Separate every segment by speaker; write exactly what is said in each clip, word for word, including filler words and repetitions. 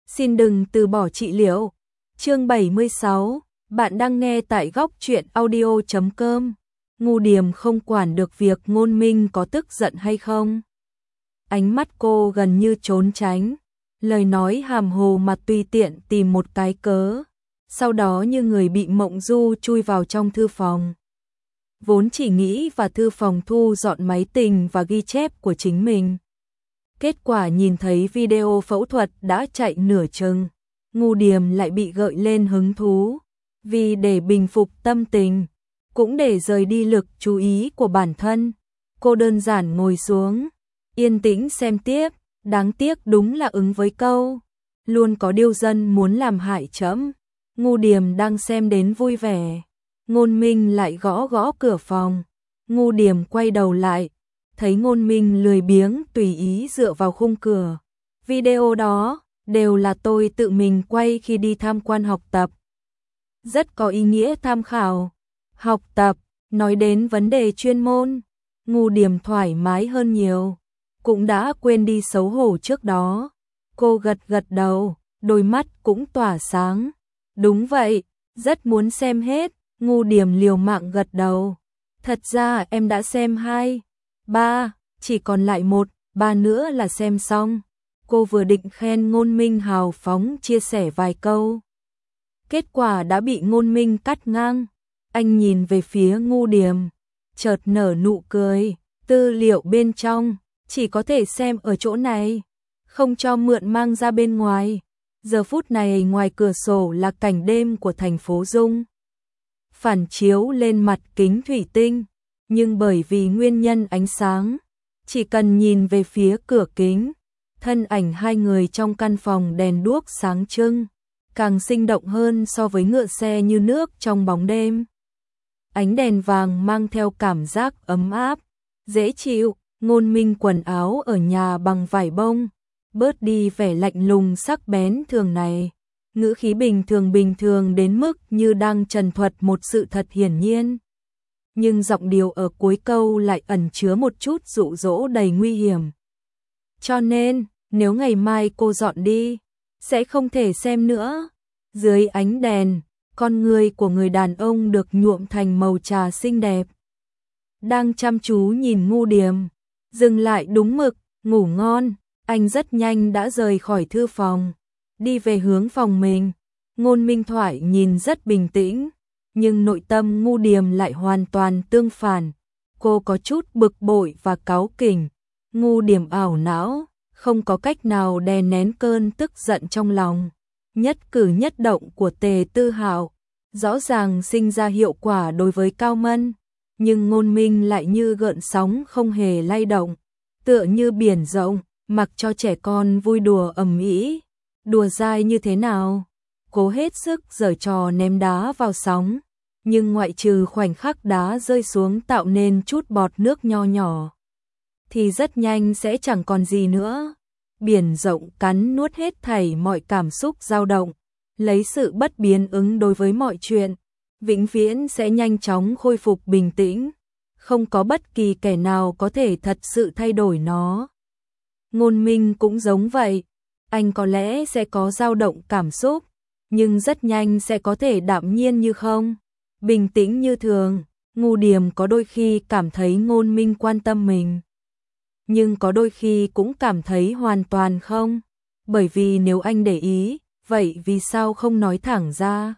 Speaker 1: Xin đừng từ bỏ trị liệu. Chương bảy mươi sáu, bạn đang nghe tại góc truyện audio chấm com. Ngu Điềm không quản được việc Ngôn Minh có tức giận hay không. Ánh mắt cô gần như trốn tránh, lời nói hàm hồ mà tùy tiện tìm một cái cớ, sau đó như người bị mộng du chui vào trong thư phòng. Vốn chỉ nghĩ vào thư phòng thu dọn máy tính và ghi chép của chính mình. Kết quả nhìn thấy video phẫu thuật đã chạy nửa chừng, Ngu Điềm lại bị gợi lên hứng thú. Vì để bình phục tâm tình, cũng để rời đi lực chú ý của bản thân, cô đơn giản ngồi xuống, yên tĩnh xem tiếp. Đáng tiếc đúng là ứng với câu luôn có điêu dân muốn làm hại trẫm. Ngu Điềm đang xem đến vui vẻ, Ngôn Minh lại gõ gõ cửa phòng. Ngu Điềm quay đầu lại, thấy Ngôn Minh lười biếng tùy ý dựa vào khung cửa. Video đó đều là tôi tự mình quay khi đi tham quan học tập. Rất có ý nghĩa tham khảo. Học tập, nói đến vấn đề chuyên môn, Ngu Điềm thoải mái hơn nhiều, cũng đã quên đi xấu hổ trước đó. Cô gật gật đầu, đôi mắt cũng tỏa sáng. Đúng vậy, rất muốn xem hết. Ngu Điềm liều mạng gật đầu. Thật ra em đã xem hai, ba, chỉ còn lại một, ba nữa là xem xong. Cô vừa định khen Ngôn Minh hào phóng chia sẻ vài câu, kết quả đã bị Ngôn Minh cắt ngang. Anh nhìn về phía Ngu Điềm, chợt nở nụ cười. Tư liệu bên trong chỉ có thể xem ở chỗ này, không cho mượn mang ra bên ngoài. Giờ phút này ngoài cửa sổ là cảnh đêm của thành phố Dung, phản chiếu lên mặt kính thủy tinh, nhưng bởi vì nguyên nhân ánh sáng, chỉ cần nhìn về phía cửa kính, thân ảnh hai người trong căn phòng đèn đuốc sáng trưng, càng sinh động hơn so với ngựa xe như nước trong bóng đêm. Ánh đèn vàng mang theo cảm giác ấm áp, dễ chịu. Ngôn Minh quần áo ở nhà bằng vải bông, bớt đi vẻ lạnh lùng sắc bén thường này. Ngữ khí bình thường bình thường đến mức như đang trần thuật một sự thật hiển nhiên. Nhưng giọng điệu ở cuối câu lại ẩn chứa một chút dụ dỗ đầy nguy hiểm. Cho nên, nếu ngày mai cô dọn đi, sẽ không thể xem nữa. Dưới ánh đèn, con người của người đàn ông được nhuộm thành màu trà xinh đẹp, đang chăm chú nhìn Ngu Điềm. Dừng lại đúng mực, ngủ ngon. Anh rất nhanh đã rời khỏi thư phòng, đi về hướng phòng mình. Ngôn Minh thoại nhìn rất bình tĩnh, nhưng nội tâm Ngu Điềm lại hoàn toàn tương phản. Cô có chút bực bội và cáu kỉnh. Ngu Điềm ảo não, không có cách nào đè nén cơn tức giận trong lòng. Nhất cử nhất động của Tề Tư Hạo rõ ràng sinh ra hiệu quả đối với Cao Mân, nhưng Ngôn Minh lại như gợn sóng không hề lay động, tựa như biển rộng, mặc cho trẻ con vui đùa ầm ĩ. Đùa dai như thế nào? Cố hết sức giở trò ném đá vào sóng, nhưng ngoại trừ khoảnh khắc đá rơi xuống tạo nên chút bọt nước nho nhỏ, thì rất nhanh sẽ chẳng còn gì nữa. Biển rộng cắn nuốt hết thảy mọi cảm xúc dao động, lấy sự bất biến ứng đối với mọi chuyện, vĩnh viễn sẽ nhanh chóng khôi phục bình tĩnh. Không có bất kỳ kẻ nào có thể thật sự thay đổi nó. Ngôn Minh cũng giống vậy, anh có lẽ sẽ có dao động cảm xúc, nhưng rất nhanh sẽ có thể đạm nhiên như không, bình tĩnh như thường. Ngu Điềm có đôi khi cảm thấy Ngôn Minh quan tâm mình, nhưng có đôi khi cũng cảm thấy hoàn toàn không, bởi vì nếu anh để ý, vậy vì sao không nói thẳng ra?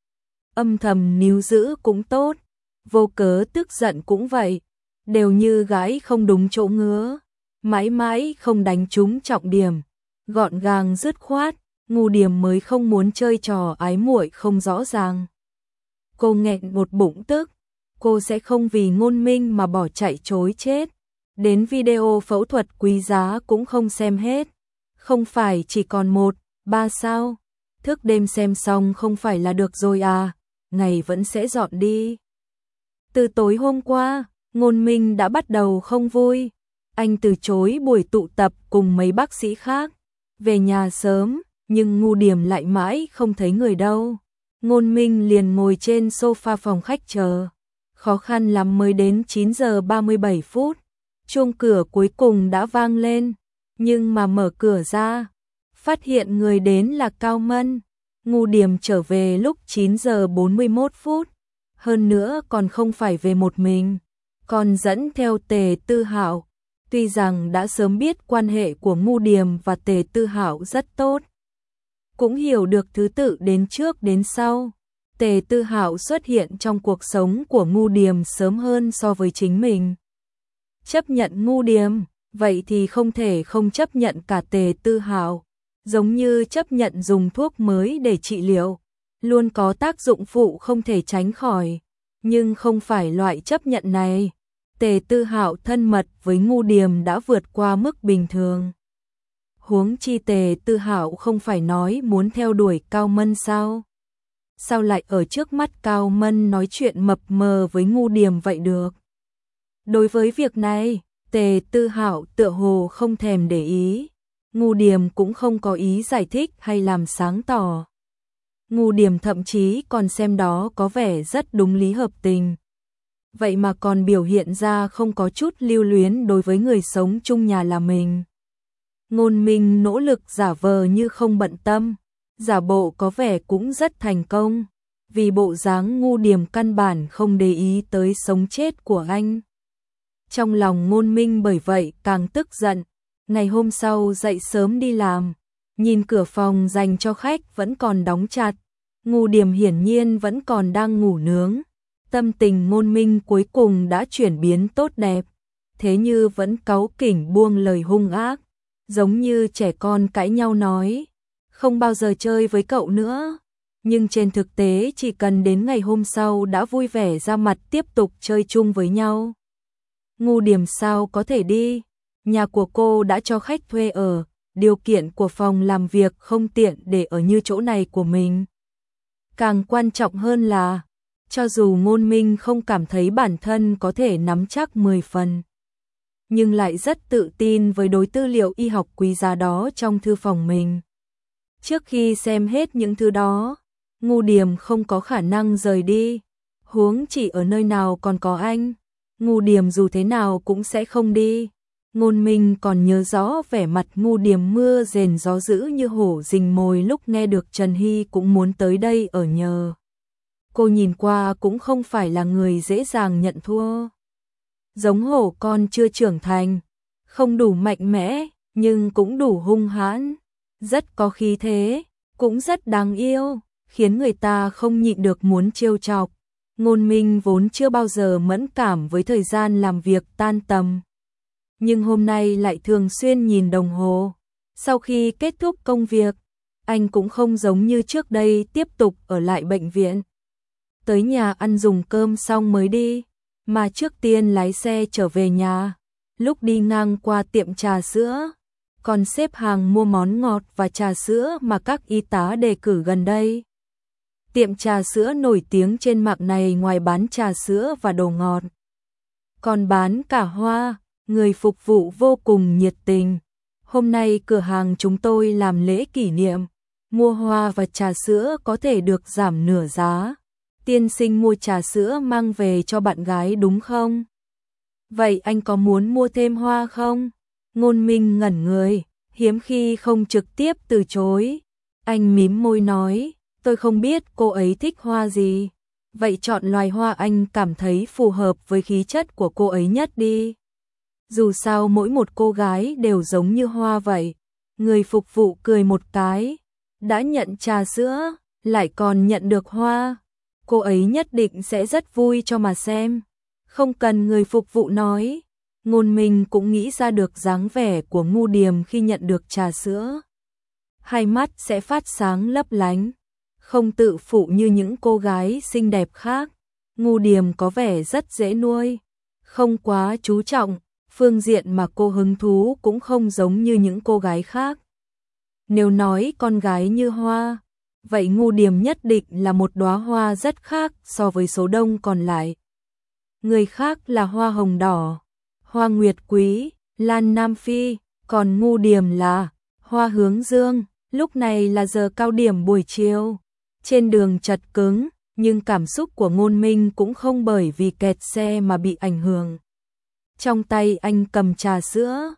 Speaker 1: Âm thầm níu giữ cũng tốt, vô cớ tức giận cũng vậy, đều như gãi không đúng chỗ ngứa, mãi mãi không đánh trúng trọng điểm, gọn gàng dứt khoát. Ngu Điềm mới không muốn chơi trò ái muội không rõ ràng. Cô nghẹn một bụng tức, cô sẽ không vì Ngôn Minh mà bỏ chạy trối chết, đến video phẫu thuật quý giá cũng không xem hết. Không phải chỉ còn một, ba sao? Thức đêm xem xong không phải là được rồi à? Ngày vẫn sẽ dọn đi. Từ tối hôm qua, Ngôn Minh đã bắt đầu không vui. Anh từ chối buổi tụ tập cùng mấy bác sĩ khác, về nhà sớm, nhưng Ngu Điềm lại mãi không thấy người đâu. Ngôn Minh liền ngồi trên sofa phòng khách chờ, khó khăn lắm mới đến chín giờ ba mươi bảy phút. Chuông cửa cuối cùng đã vang lên, nhưng mà mở cửa ra, phát hiện người đến là Cao Mân. Ngu Điềm trở về lúc chín giờ bốn mươi mốt phút, hơn nữa còn không phải về một mình, còn dẫn theo Tề Tư Hạo. Tuy rằng đã sớm biết quan hệ của Ngu Điềm và Tề Tư Hạo rất tốt, cũng hiểu được thứ tự đến trước đến sau. Tề Tư Hạo xuất hiện trong cuộc sống của Ngu Điềm sớm hơn so với chính mình. Chấp nhận Ngu Điềm, vậy thì không thể không chấp nhận cả Tề Tư Hạo, giống như chấp nhận dùng thuốc mới để trị liệu, luôn có tác dụng phụ không thể tránh khỏi, nhưng không phải loại chấp nhận này. Tề Tư Hạo thân mật với Ngu Điềm đã vượt qua mức bình thường. Huống chi Tề Tư Hạo không phải nói muốn theo đuổi Cao Mân sao? Sao lại ở trước mắt Cao Mân nói chuyện mập mờ với Ngu Điềm vậy được? Đối với việc này, Tề Tư Hạo tựa hồ không thèm để ý. Ngu Điềm cũng không có ý giải thích hay làm sáng tỏ. Ngu Điềm thậm chí còn xem đó có vẻ rất đúng lý hợp tình. Vậy mà còn biểu hiện ra không có chút lưu luyến đối với người sống chung nhà là mình. Ngôn Minh nỗ lực giả vờ như không bận tâm, giả bộ có vẻ cũng rất thành công, vì bộ dáng Ngu Điềm căn bản không để ý tới sống chết của anh. Trong lòng Ngôn Minh bởi vậy càng tức giận. Ngày hôm sau dậy sớm đi làm, nhìn cửa phòng dành cho khách vẫn còn đóng chặt, Ngu Điềm hiển nhiên vẫn còn đang ngủ nướng. Tâm tình Ngôn Minh cuối cùng đã chuyển biến tốt đẹp, thế như vẫn cáu kỉnh buông lời hung ác, giống như trẻ con cãi nhau nói, không bao giờ chơi với cậu nữa. Nhưng trên thực tế chỉ cần đến ngày hôm sau đã vui vẻ ra mặt tiếp tục chơi chung với nhau. Ngu Điềm sao có thể đi? Nhà của cô đã cho khách thuê ở, điều kiện của phòng làm việc không tiện để ở như chỗ này của mình. Càng quan trọng hơn là, cho dù Ngôn Minh không cảm thấy bản thân có thể nắm chắc mười phần, nhưng lại rất tự tin với đối tư liệu y học quý giá đó trong thư phòng mình. Trước khi xem hết những thứ đó, Ngu Điềm không có khả năng rời đi, huống chỉ ở nơi nào còn có anh. Ngu Điềm dù thế nào cũng sẽ không đi. Ngôn Minh còn nhớ rõ vẻ mặt Ngu Điềm mưa rền gió dữ như hổ rình mồi lúc nghe được Trần Hy cũng muốn tới đây ở nhờ. Cô nhìn qua cũng không phải là người dễ dàng nhận thua. Giống hổ con chưa trưởng thành, không đủ mạnh mẽ, nhưng cũng đủ hung hãn, rất có khí thế, cũng rất đáng yêu, khiến người ta không nhịn được muốn trêu chọc. Ngôn Minh vốn chưa bao giờ mẫn cảm với thời gian làm việc tan tầm, nhưng hôm nay lại thường xuyên nhìn đồng hồ. Sau khi kết thúc công việc, anh cũng không giống như trước đây tiếp tục ở lại bệnh viện. Tới nhà ăn dùng cơm xong mới đi, mà trước tiên lái xe trở về nhà. Lúc đi ngang qua tiệm trà sữa, còn xếp hàng mua món ngọt và trà sữa mà các y tá đề cử gần đây. Tiệm trà sữa nổi tiếng trên mạng này ngoài bán trà sữa và đồ ngọt, còn bán cả hoa, người phục vụ vô cùng nhiệt tình. Hôm nay cửa hàng chúng tôi làm lễ kỷ niệm, mua hoa và trà sữa có thể được giảm nửa giá. Tiên sinh mua trà sữa mang về cho bạn gái đúng không? Vậy anh có muốn mua thêm hoa không? Ngôn Minh ngẩn người, hiếm khi không trực tiếp từ chối. Anh mím môi nói, tôi không biết cô ấy thích hoa gì. Vậy chọn loài hoa anh cảm thấy phù hợp với khí chất của cô ấy nhất đi. Dù sao mỗi một cô gái đều giống như hoa vậy. Người phục vụ cười một cái, đã nhận trà sữa, lại còn nhận được hoa. Cô ấy nhất định sẽ rất vui cho mà xem. Không cần người phục vụ nói, Ngôn Minh cũng nghĩ ra được dáng vẻ của Ngu Điềm khi nhận được trà sữa. Hai mắt sẽ phát sáng lấp lánh, không tự phụ như những cô gái xinh đẹp khác. Ngu Điềm có vẻ rất dễ nuôi, không quá chú trọng, phương diện mà cô hứng thú cũng không giống như những cô gái khác. Nếu nói con gái như hoa, vậy Ngu Điềm nhất định là một đóa hoa rất khác so với số đông còn lại. Người khác là hoa hồng đỏ, hoa nguyệt quý, lan Nam Phi, còn Ngu Điềm là hoa hướng dương. Lúc này là giờ cao điểm buổi chiều, trên đường chật cứng, nhưng cảm xúc của Ngôn Minh cũng không bởi vì kẹt xe mà bị ảnh hưởng. Trong tay anh cầm trà sữa,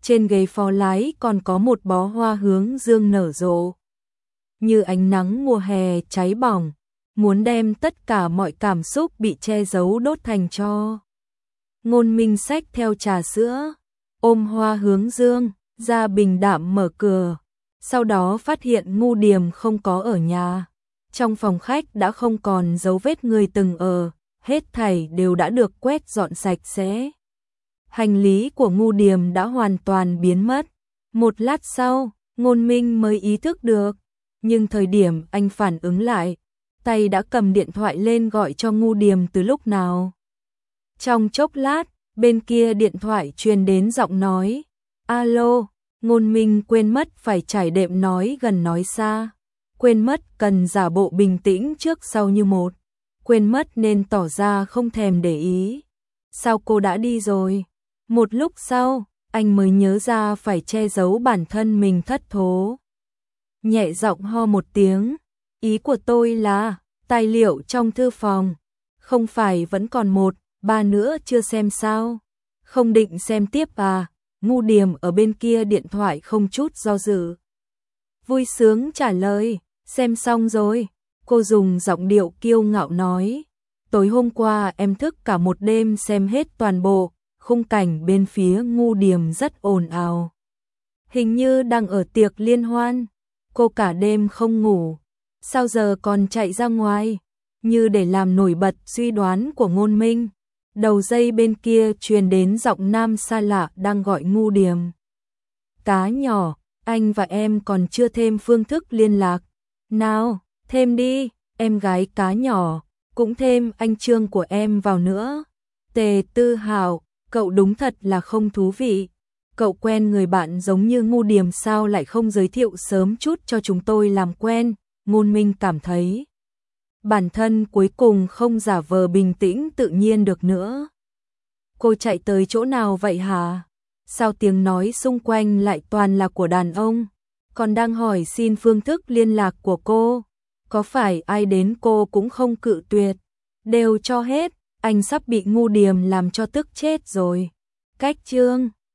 Speaker 1: trên ghế phó lái còn có một bó hoa hướng dương nở rộ. Như ánh nắng mùa hè cháy bỏng, muốn đem tất cả mọi cảm xúc bị che giấu đốt thành tro. Ngôn Minh xách theo trà sữa, ôm hoa hướng dương, ra bình đạm mở cửa. Sau đó phát hiện Ngu Điềm không có ở nhà. Trong phòng khách đã không còn dấu vết người từng ở, hết thảy đều đã được quét dọn sạch sẽ. Hành lý của Ngu Điềm đã hoàn toàn biến mất. Một lát sau, Ngôn Minh mới ý thức được, nhưng thời điểm anh phản ứng lại, tay đã cầm điện thoại lên gọi cho Ngu Điềm từ lúc nào. Trong chốc lát, bên kia điện thoại truyền đến giọng nói, alo. Ngôn Minh quên mất phải trải đệm nói gần nói xa, quên mất cần giả bộ bình tĩnh trước sau như một, quên mất nên tỏ ra không thèm để ý. Sao cô đã đi rồi? Một lúc sau, anh mới nhớ ra phải che giấu bản thân mình thất thố. Nhẹ giọng ho một tiếng, ý của tôi là, tài liệu trong thư phòng, không phải vẫn còn một, ba nữa chưa xem sao? Không định xem tiếp à? Ngu Điềm ở bên kia điện thoại không chút do dự, vui sướng trả lời, xem xong rồi. Cô dùng giọng điệu kiêu ngạo nói, tối hôm qua em thức cả một đêm xem hết toàn bộ, khung cảnh bên phía Ngu Điềm rất ồn ào. Hình như đang ở tiệc liên hoan, cô cả đêm không ngủ, sao giờ còn chạy ra ngoài, như để làm nổi bật suy đoán của Ngôn Minh. Đầu dây bên kia truyền đến giọng nam xa lạ đang gọi Ngu Điềm. Cá nhỏ, anh và em còn chưa thêm phương thức liên lạc. Nào, thêm đi, em gái cá nhỏ, cũng thêm anh Trương của em vào nữa. Tề Tư Hào, cậu đúng thật là không thú vị. Cậu quen người bạn giống như Ngu Điềm sao lại không giới thiệu sớm chút cho chúng tôi làm quen. Ngôn Minh cảm thấy bản thân cuối cùng không giả vờ bình tĩnh tự nhiên được nữa. Cô chạy tới chỗ nào vậy hả? Sao tiếng nói xung quanh lại toàn là của đàn ông? Còn đang hỏi xin phương thức liên lạc của cô. Có phải ai đến cô cũng không cự tuyệt? Đều cho hết, anh sắp bị Ngu Điềm làm cho tức chết rồi. Cách chương